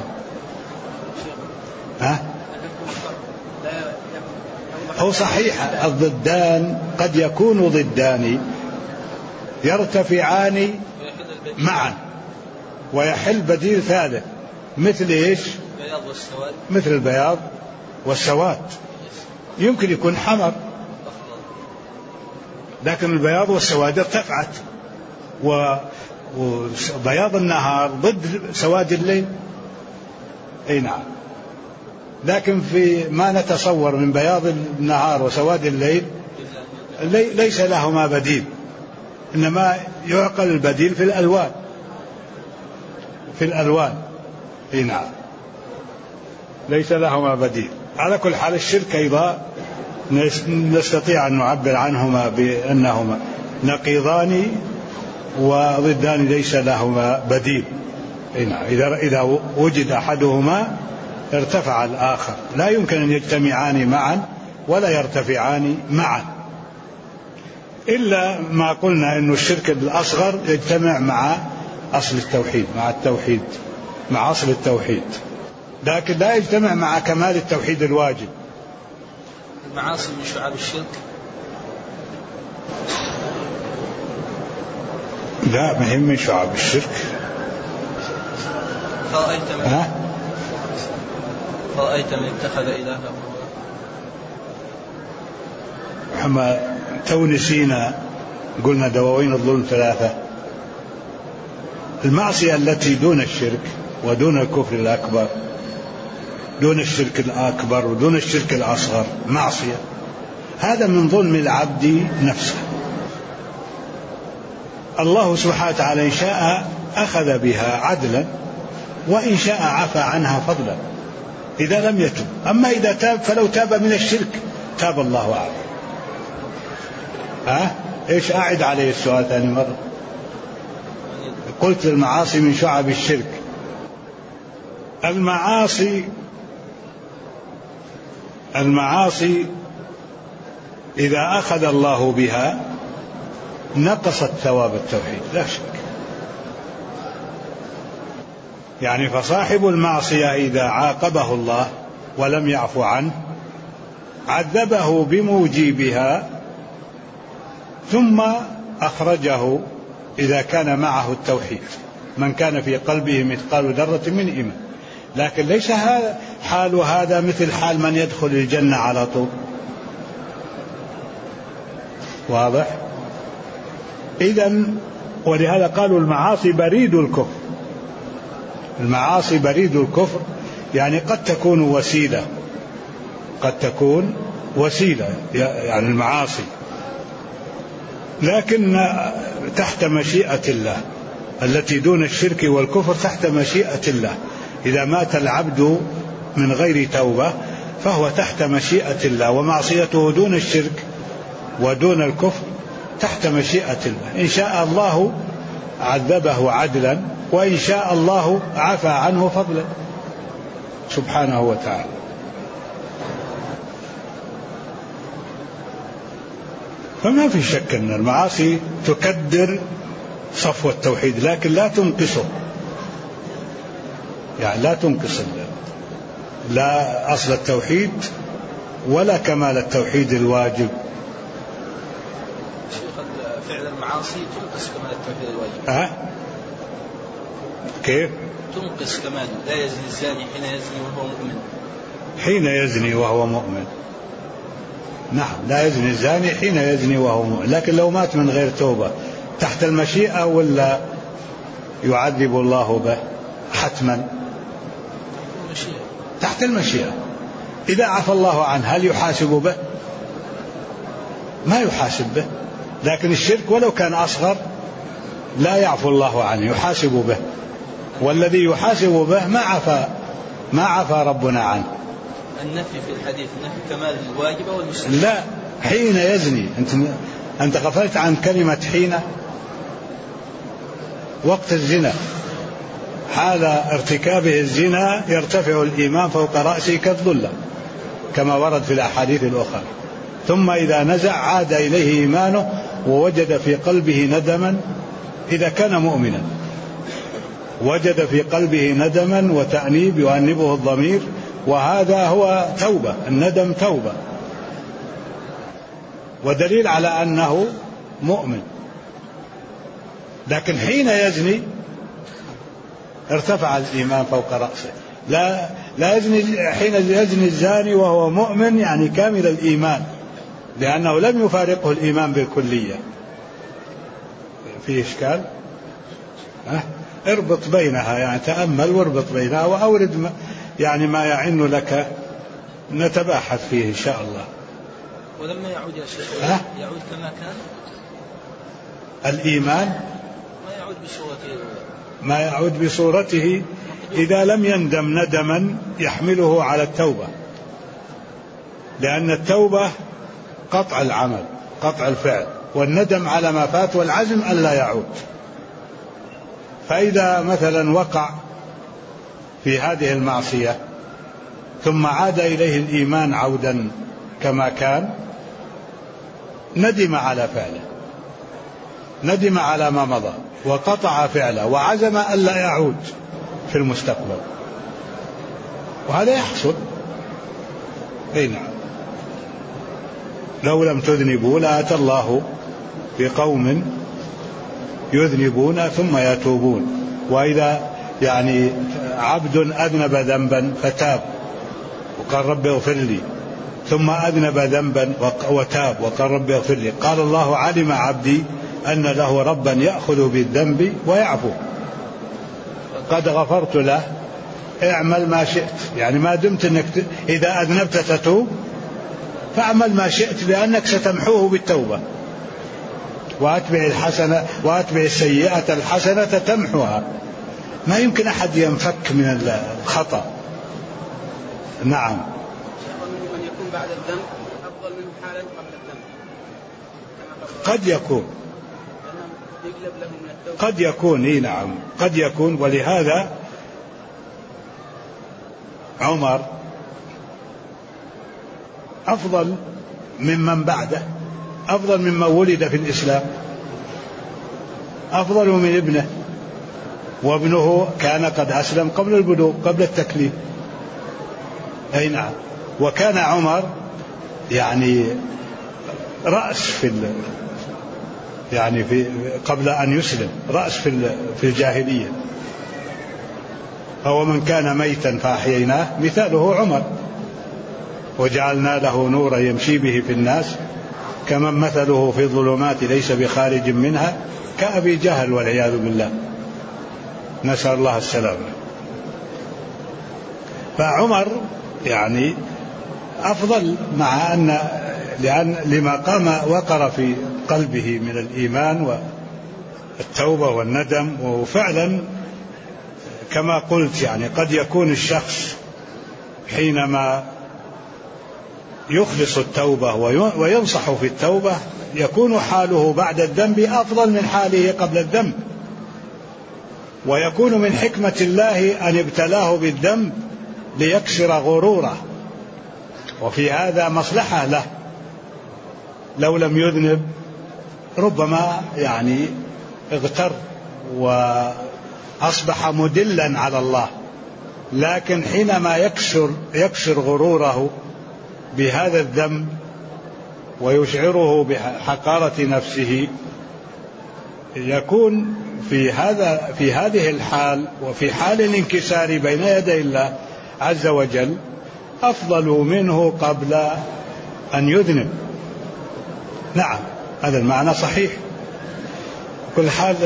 هو صحيح الضدان قد يكون ضدان يرتفعان معا ويحل بديل ثالث، مثل ايش؟ مثل البياض والسواد. يمكن يكون حمر، لكن البياض والسواد ارتفعت، وبياض النهار ضد سواد الليل. اي نعم. لكن في ما نتصور من بياض النهار وسواد الليل ليس لهما بديل، إنما يعقل البديل في الألوان. اي نعم. ليس لهما بديل. على كل حال الشرك أيضا نستطيع أن نعبر عنهما بأنهما نقيضان وضدان ليس لهما بديل. اي نعم. إذا وجد أحدهما ارتفع الآخر، لا يمكن أن يجتمعان معا ولا يرتفعان معا، إلا ما قلنا أن الشرك الأصغر يجتمع مع أصل التوحيد، مع أصل التوحيد، لكن لا يجتمع مع كمال التوحيد الواجب. المعاصي من شعاب الشرك؟ لا، مهم من شعاب الشرك. فرأيت من اتخذ إلهه هواه. تو نسينا قلنا دواوين الظلم 3. المعصية التي دون الشرك ودون الكفر الأكبر، دون الشرك الأكبر ودون الشرك الأصغر معصية، هذا من ظلم العبد نفسه. الله سبحانه وتعالى إن شاء أخذ بها عدلا وإن شاء عفى عنها فضلا إذا لم يتب. أما إذا تاب فلو تاب من الشرك تاب الله عليه. إيش أعد عليه السؤال ثاني مرة؟ قلت المعاصي من شعب الشرك. المعاصي إذا أخذ الله بها نقصت ثواب التوحيد لا شك. يعني فصاحب المعصية إذا عاقبه الله ولم يعفو عنه عذبه بموجبها ثم أخرجه إذا كان معه التوحيد، من كان في قلبه مثقال ذرة من إيمان. لكن ليس حال هذا مثل حال من يدخل الجنة على طول. واضح؟ إذن ولهذا قالوا المعاصي بريد الكفر. المعاصي بريد الكفر، يعني قد تكون وسيلة يعني المعاصي، لكن تحت مشيئة الله. التي دون الشرك والكفر تحت مشيئة الله. إذا مات العبد من غير توبة فهو تحت مشيئة الله، ومعصيته دون الشرك ودون الكفر تحت مشيئة الله. إن شاء الله عذبه عدلا وإن شاء الله عفى عنه فضلا سبحانه وتعالى. فما في شك أن المعاصي تكدر صفو التوحيد لكن لا تنقصه، يعني لا تنقص لا أصل التوحيد ولا كمال التوحيد الواجب. شيخ فعل المعاصي تنقص كمال التوحيد الواجب. كيف؟ تنقص كمال. لا يزني الزاني حين يزني وهو مؤمن. حين يزني وهو مؤمن. نعم، لا يزني الزاني حين يزني وهو مؤمن، لكن لو مات من غير توبة تحت المشيئة ولا يعذب الله به حتما؟ تحت المشيئة. إذا عفى الله عنه هل يحاسب به؟ ما يحاسب به. لكن الشرك ولو كان أصغر لا يعفو الله عنه، يحاسب به، والذي يحاسب به ما عفى ربنا عنه. النفي في الحديث نفي كمال الواجب والمستحب. لا، حين يزني. أنت غفلت عن كلمة حين. وقت الزنا حال ارتكابه الزنا يرتفع الإيمان فوق رأسه كالظلة كما ورد في الأحاديث الأخرى، ثم إذا نزع عاد إليه إيمانه ووجد في قلبه ندما. إذا كان مؤمنا وجد في قلبه ندما وتأنيب يؤنبه الضمير، وهذا هو توبة. الندم توبة ودليل على أنه مؤمن. لكن حين يزني ارتفع الإيمان فوق رأسه. لا يزني حين يزني الزاني وهو مؤمن يعني كامل الإيمان، لأنه لم يفارقه الإيمان بالكلية. في إشكال؟ اربط بينها، يعني تأمل واربط بينها وأورد يعني ما يعن لك نتباحث فيه إن شاء الله. ولما يعود يا شيخ يعود كما كان الإيمان، ما يعود بصورته إذا لم يندم ندما يحمله على التوبة، لأن التوبة قطع العمل قطع الفعل، والندم على ما فات والعزم ألا يعود. فإذا مثلا وقع في هذه المعصية ثم عاد إليه الإيمان عودا كما كان ندم على فعله، ندم على ما مضى وقطع فعله وعزم ألا يعود في المستقبل، وهذا يحصل. أي نعم. لو لم تذنبوا لأتى الله بقوم يذنبون ثم يتوبون. وإذا يعني عبد أذنب ذنبا فتاب وقال رب اغفر لي، ثم أذنب ذنبا وتاب وقال رب اغفر لي، قال الله علم عبدي أن له ربا يأخذ بالذنب ويعفو، قد غفرت له، اعمل ما شئت. يعني ما دمت أنك إذا أذنبت تتوب فاعمل ما شئت لأنك ستمحوه بالتوبة. وأتبع السيئة الحسنة تمحوها. ما يمكن أحد ينفك من الخطأ. نعم. من يكون بعد الذنب أفضل منه حالا قبل الذنب. قد يكون. قد يكون. إيه نعم قد يكون. ولهذا عمر أفضل ممن بعده، أفضل ممن ولد في الإسلام، أفضل من ابنه، وابنه كان قد أسلم قبل البلوغ قبل التكليف. أي نعم. وكان عمر يعني رأس في قبل أن يسلم رأس في الجاهلية. هو من كان ميتا فأحييناه مثاله عمر، وجعلنا له نورا يمشي به في الناس كمن مثله في الظلمات ليس بخارج منها كأبي جهل والعياذ بالله، نسأل الله السلامة. فعمر يعني أفضل، مع أن لما وقر في قلبه من الإيمان والتوبة والندم. وفعلا كما قلت يعني قد يكون الشخص حينما يخلص التوبة وينصح في التوبة يكون حاله بعد الذنب أفضل من حاله قبل الذنب، ويكون من حكمة الله أن ابتلاه بالذنب ليكسر غروره، وفي هذا مصلحة له. لو لم يذنب ربما يعني اغتر وأصبح مدلا على الله، لكن حينما يكسر غروره بهذا الذنب ويشعره بحقارة نفسه يكون في هذه الحال وفي حال الانكسار بين يدي الله عز وجل أفضل منه قبل أن يذنب. نعم هذا المعنى صحيح. كل حال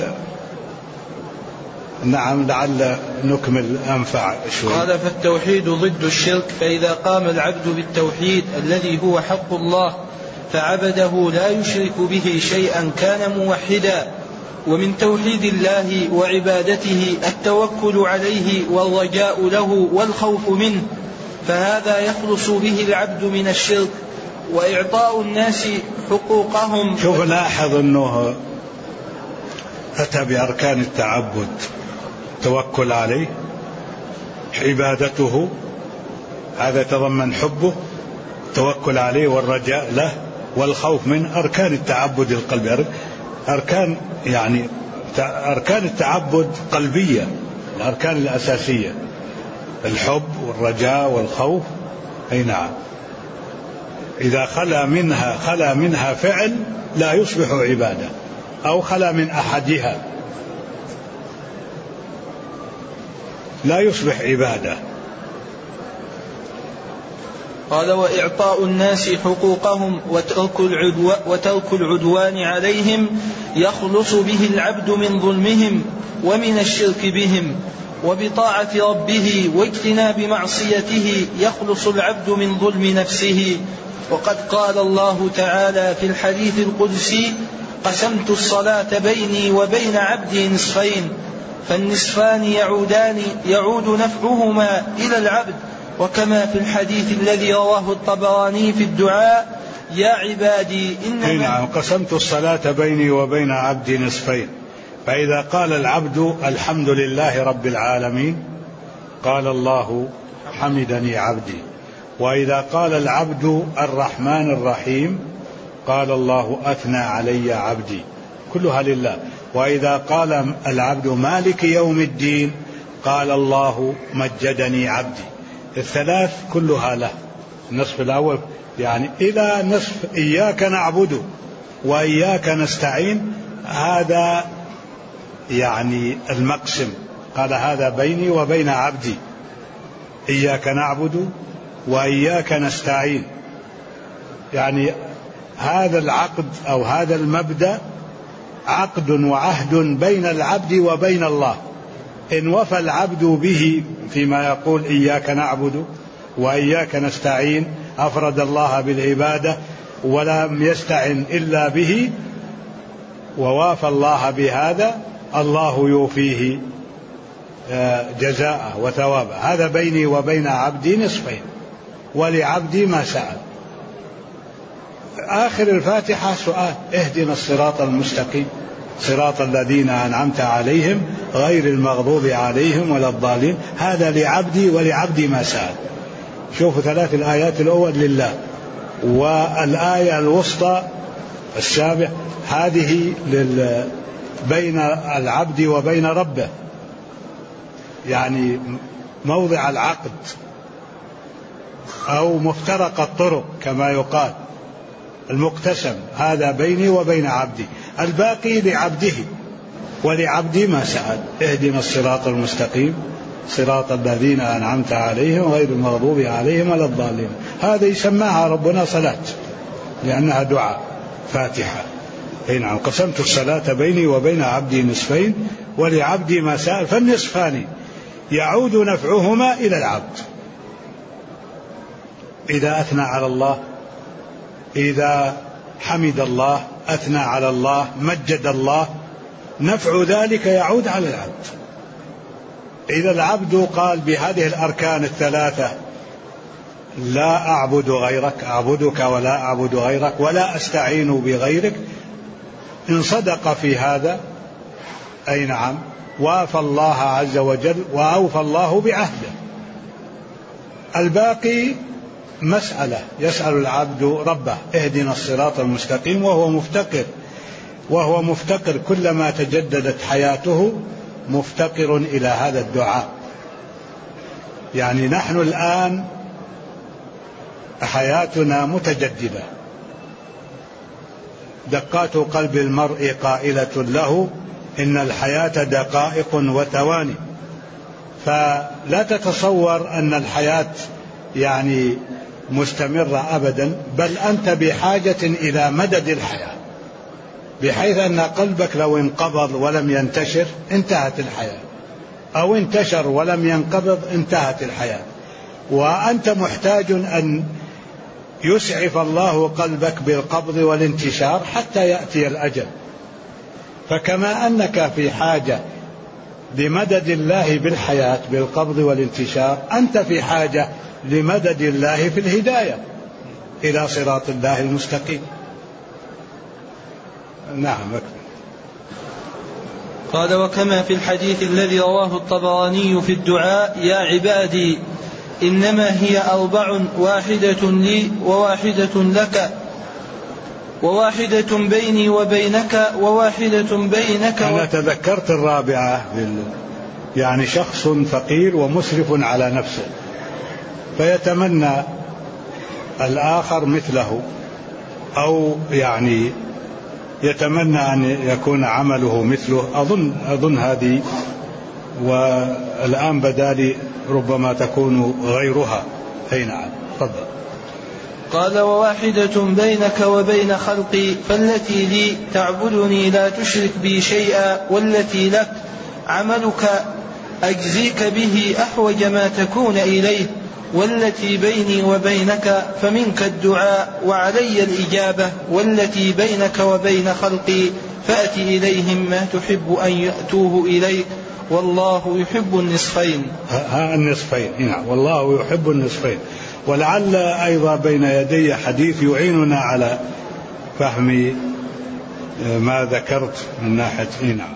نعم لعل نكمل أنفع شوي. قال فالتوحيد ضد الشرك، فإذا قام العبد بالتوحيد الذي هو حق الله فعبده لا يشرك به شيئا كان موحدا. ومن توحيد الله وعبادته التوكل عليه والرجاء له والخوف منه، فهذا يخلص به العبد من الشرك. وإعطاء الناس حقوقهم. شوف لاحظ أنه أتى بأركان التعبد: توكل عليه، عبادته، هذا تضمن حبه، توكل عليه والرجاء له والخوف منه. أركان التعبد القلبي، أركان يعني أركان التعبد قلبية، الأركان الأساسية: الحب والرجاء والخوف. أي نعم. إذا خلا منها فعل لا يصبح عبادة، أو خلا من أحدها لا يصبح عبادة. قال وإعطاء الناس حقوقهم وترك العدوان عليهم يخلص به العبد من ظلمهم ومن الشرك بهم. وبطاعة ربه واجتناب معصيته يخلص العبد من ظلم نفسه. وقد قال الله تعالى في الحديث القدسي: قسمت الصلاة بيني وبين عبدي نصفين، فالنصفان يعود نفعهما إلى العبد. وكما في الحديث الذي رواه الطبراني في الدعاء: يا عبادي إنما نعم قسمت الصلاة بيني وبين عبدي نصفين. فإذا قال العبد الحمد لله رب العالمين قال الله حمدني عبدي. وإذا قال العبد الرحمن الرحيم قال الله أثنى علي عبدي، كلها لله. وإذا قال العبد مالك يوم الدين قال الله مجدني عبدي. الثلاث كلها له. النصف الأول يعني إلى نصف إياك نعبد وإياك نستعين، هذا يعني المقسم. قال هذا بيني وبين عبدي، إياك نعبد وإياك نستعين. يعني هذا العقد أو هذا المبدأ عقد وعهد بين العبد وبين الله، إن وفى العبد به فيما يقول إياك نعبد وإياك نستعين، أفرد الله بالعبادة ولم يستعن إلا به، ووافى الله بهذا، الله يوفيه جزاءه وثوابه. هذا بيني وبين عبدي نصفين، ولعبدي ما سأل. آخر الفاتحة سؤال: اهدنا الصراط المستقيم صراط الذين أنعمت عليهم غير المغضوب عليهم ولا الضالين. هذا لعبدي ولعبدي ما سأل. شوفوا 3 الآيات الأول لله، والآية الوسطى السابع هذه بين العبد وبين ربه، يعني موضع العقد أو مفترق الطرق كما يقال، المقتسم، هذا بيني وبين عبدي. الباقي لعبده ولعبدي ما سأل. اهدنا الصراط المستقيم صراط الذين أنعمت عليهم غير المغضوب عليهم ولا الضالين. هذا يسماها ربنا صلاة لأنها دعاء فاتحة. نعم، قسمت الصلاة بيني وبين عبدي نصفين ولعبدي ما سأل، فالنصفان يعود نفعهما إلى العبد إذا أثنى على الله، إذا حمد الله، أثنى على الله، مجد الله، نفع ذلك يعود على العبد. إذا العبد قال بهذه الأركان الثلاثة: لا أعبد غيرك، أعبدك ولا أعبد غيرك ولا أستعين بغيرك، إن صدق في هذا أي نعم وافى الله عز وجل وأوفى الله بعهده. الباقي مسألة يسأل العبد ربه: اهدنا الصراط المستقيم، وهو مفتقر كلما تجددت حياته مفتقر إلى هذا الدعاء. يعني نحن الآن حياتنا متجددة، دقات قلب المرء قائلة له إن الحياة دقائق وثواني. فلا تتصور أن الحياة يعني مستمرة أبدا، بل أنت بحاجة إلى مدد الحياة، بحيث أن قلبك لو انقبض ولم ينتشر انتهت الحياة، أو انتشر ولم ينقبض انتهت الحياة. وأنت محتاج أن يسعف الله قلبك بالقبض والانتشار حتى يأتي الأجل. فكما أنك في حاجة لمدد الله بالحياة بالقبض والانتشار، أنت في حاجة لمدد الله في الهداية إلى صراط الله المستقيم. نعم. قال: وكما في الحديث الذي رواه الطبراني في الدعاء: يا عبادي إنما هي 4، 1 لي و1 لك، و1 بيني وبينك، و1 بينك. أنا تذكرت الرابعة، يعني شخص فقير ومسرف على نفسه، فيتمنى الآخر مثله، أو يعني يتمنى أن يكون عمله مثله. أظن هذه، والآن بدالي ربما تكون غيرها. أي نعم، تفضل. قال: و1 بينك وبين خلقي، فالتي لي تعبدني لا تشرك بي شيئا، والتي لك عملك أجزيك به أحوج ما تكون إليه، والتي بيني وبينك فمنك الدعاء وعلي الإجابة، والتي بينك وبين خلقي فأت إليهم ما تحب أن يأتوه إليك، والله يحب النصفين. النصفين، نعم، والله يحب النصفين. ولعل أيضا بين يدي حديث يعيننا على فهم ما ذكرت من ناحية. نعم.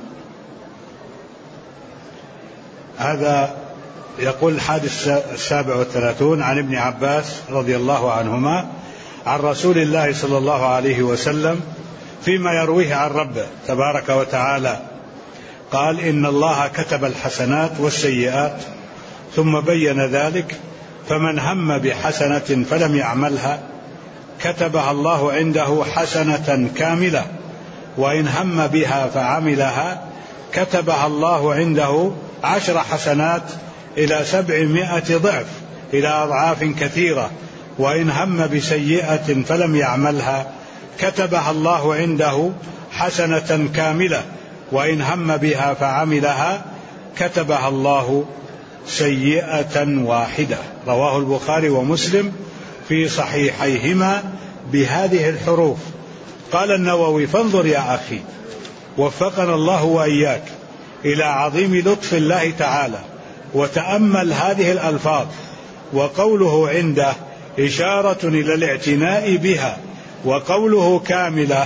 هذا يقول الحادث 37 عن ابن عباس رضي الله عنهما عن رسول الله صلى الله عليه وسلم فيما يرويه عن ربه تبارك وتعالى قال: إن الله كتب الحسنات والسيئات ثم بين ذلك، فمن هم بحسنة فلم يعملها كتبها الله عنده حسنة كاملة، وإن هم بها فعملها كتبها الله عنده 10 حسنات إلى 700 ضعف، إلى أضعاف كثيرة، وإن هم بسيئة فلم يعملها كتبها الله عنده حسنة كاملة، وإن هم بها فعملها كتبها الله سيئة واحدة. رواه البخاري ومسلم في صحيحيهما بهذه الحروف. قال النووي: فانظر يا أخي، وفقنا الله وإياك إلى عظيم لطف الله تعالى، وتأمل هذه الألفاظ. وقوله عنده إشارة إلى الاعتناء بها، وقوله كاملة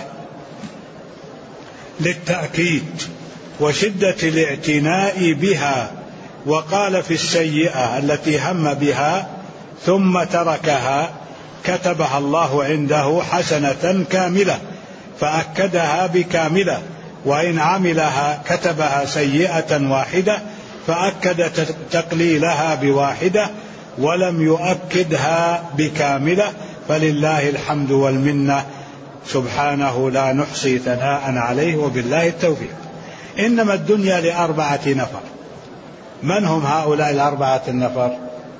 للتأكيد وشدة الاعتناء بها. وقال في السيئة التي هم بها ثم تركها كتبها الله عنده حسنة كاملة، فأكدها بكاملة. وإن عملها كتبها سيئة واحدة، فأكد تقليلها بواحدة ولم يؤكدها بكاملة. فلله الحمد والمنة سبحانه، لا نحصي ثناء عليه، وبالله التوفيق. إنما الدنيا لأربعة نفر. من هم هؤلاء الأربعة النفر؟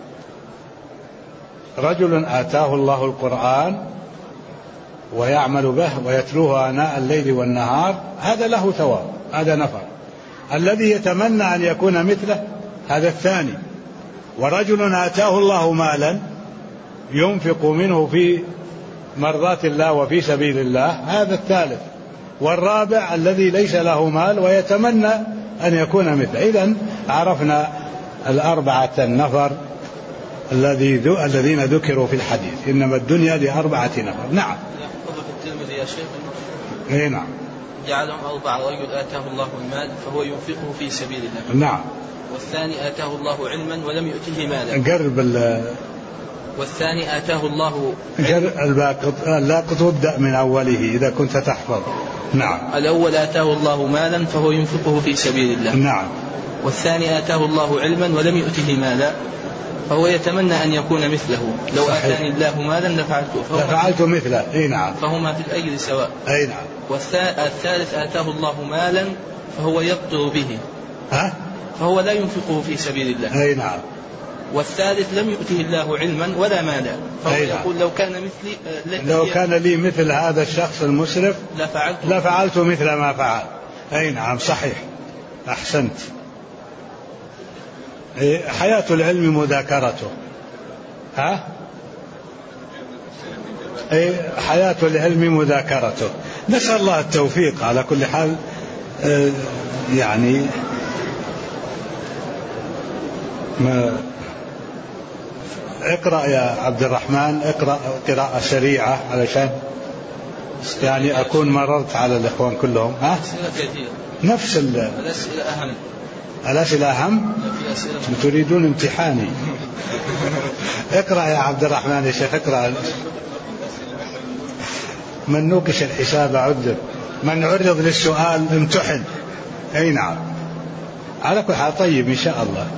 رجل آتاه الله القرآن ويعمل به ويتلوه آناء الليل والنهار، هذا له ثواب، هذا نفر. الذي يتمنى أن يكون مثله، هذا الثاني. ورجل آتاه الله مالا ينفق منه في مرضاة الله وفي سبيل الله، هذا الثالث. والرابع الذي ليس له مال ويتمنى أن يكون مثله. إذن عرفنا الأربعة النفر الذين ذكروا في الحديث. إنما الدنيا لأربعة نفر. نعم. يحفظ في الترمذي يا شيخ. إيه نعم. جعلهم أربعة: رجل آتاه الله المال فهو ينفقه في سبيل الله. نعم. والثاني آتاه الله علما ولم يؤته مالا. قرب والثاني آتاه الله اللاقط وابدأ من أوله إذا كنت تحفظ. نعم. الأول آتاه الله مالا فهو ينفقه في سبيل الله. نعم. والثاني آتاه الله علما ولم يؤته مالا فهو يتمنى أن يكون مثله. لو آتاني الله مالا لفعلت مثله. أي نعم. فهما في الأجر سواء. أي نعم. والثالث آتاه الله مالا فهو يقدر به، فهو لا ينفقه في سبيل الله. أي نعم. والثالث لم يؤته الله علما ولا مالا، فهو يقول لو كان لي مثل هذا الشخص المسرف لفعلت مثل ما فعل. أي نعم صحيح، أحسنت. حياة العلم مذاكرته. حياة العلم مذاكرته. نسأل الله التوفيق. على كل حال يعني اقرأ يا عبد الرحمن، اقرأ قراءة سريعة علشان يعني أكون مررت على الإخوان كلهم. نفس الأسئلة أهم. الأسئلة أهم. تريدون امتحاني؟ اقرأ يا عبد الرحمن يا شيخ، اقرأ. من نوقش الحساب عذب، من عرض للسؤال امتحن. أي نعم. على كل حال طيب إن شاء الله.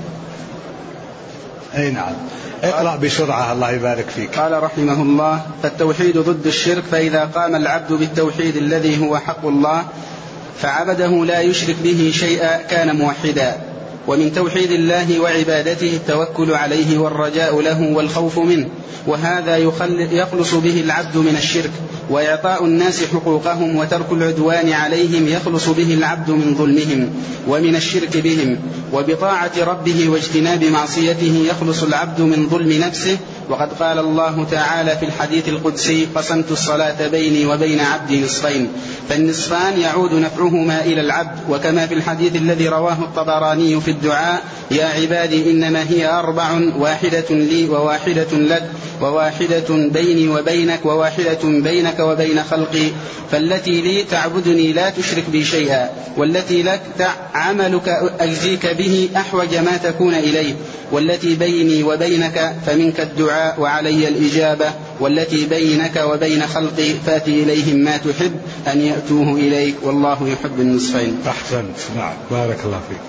أي نعم. اقرأ بسرعة الله يبارك فيك. قال رحمه الله: فالتوحيد ضد الشرك، فإذا قام العبد بالتوحيد الذي هو حق الله فعبده لا يشرك به شيئا كان موحدا. ومن توحيد الله وعبادته التوكل عليه والرجاء له والخوف منه، وهذا يخلص به العبد من الشرك. وإعطاء الناس حقوقهم وترك العدوان عليهم يخلص به العبد من ظلمهم ومن الشرك بهم. وبطاعة ربه واجتناب معصيته يخلص العبد من ظلم نفسه. وقد قال الله تعالى في الحديث القدسي: قسمت الصلاة بيني وبين عبدي نصفين، فالنصفان يعود نفعهما إلى العبد. وكما في الحديث الذي رواه الطبراني في الدعاء: يا عبادي إنما هي 4، واحدة لي وواحدة لك وواحدة بيني وبينك وواحدة بينك وبين خلقي، فالتي لي تعبدني لا تشرك بي شيئا، والتي لك عملك أجزيك به أحوج ما تكون إليه، والتي بيني وبينك فمنك الدعاء وعلي الإجابة، والتي بينك وبين خلقي فاتي إليهم ما تحب أن يأتوه إليك، والله يحب النصفين. أحسنت. نعم بارك الله فيك.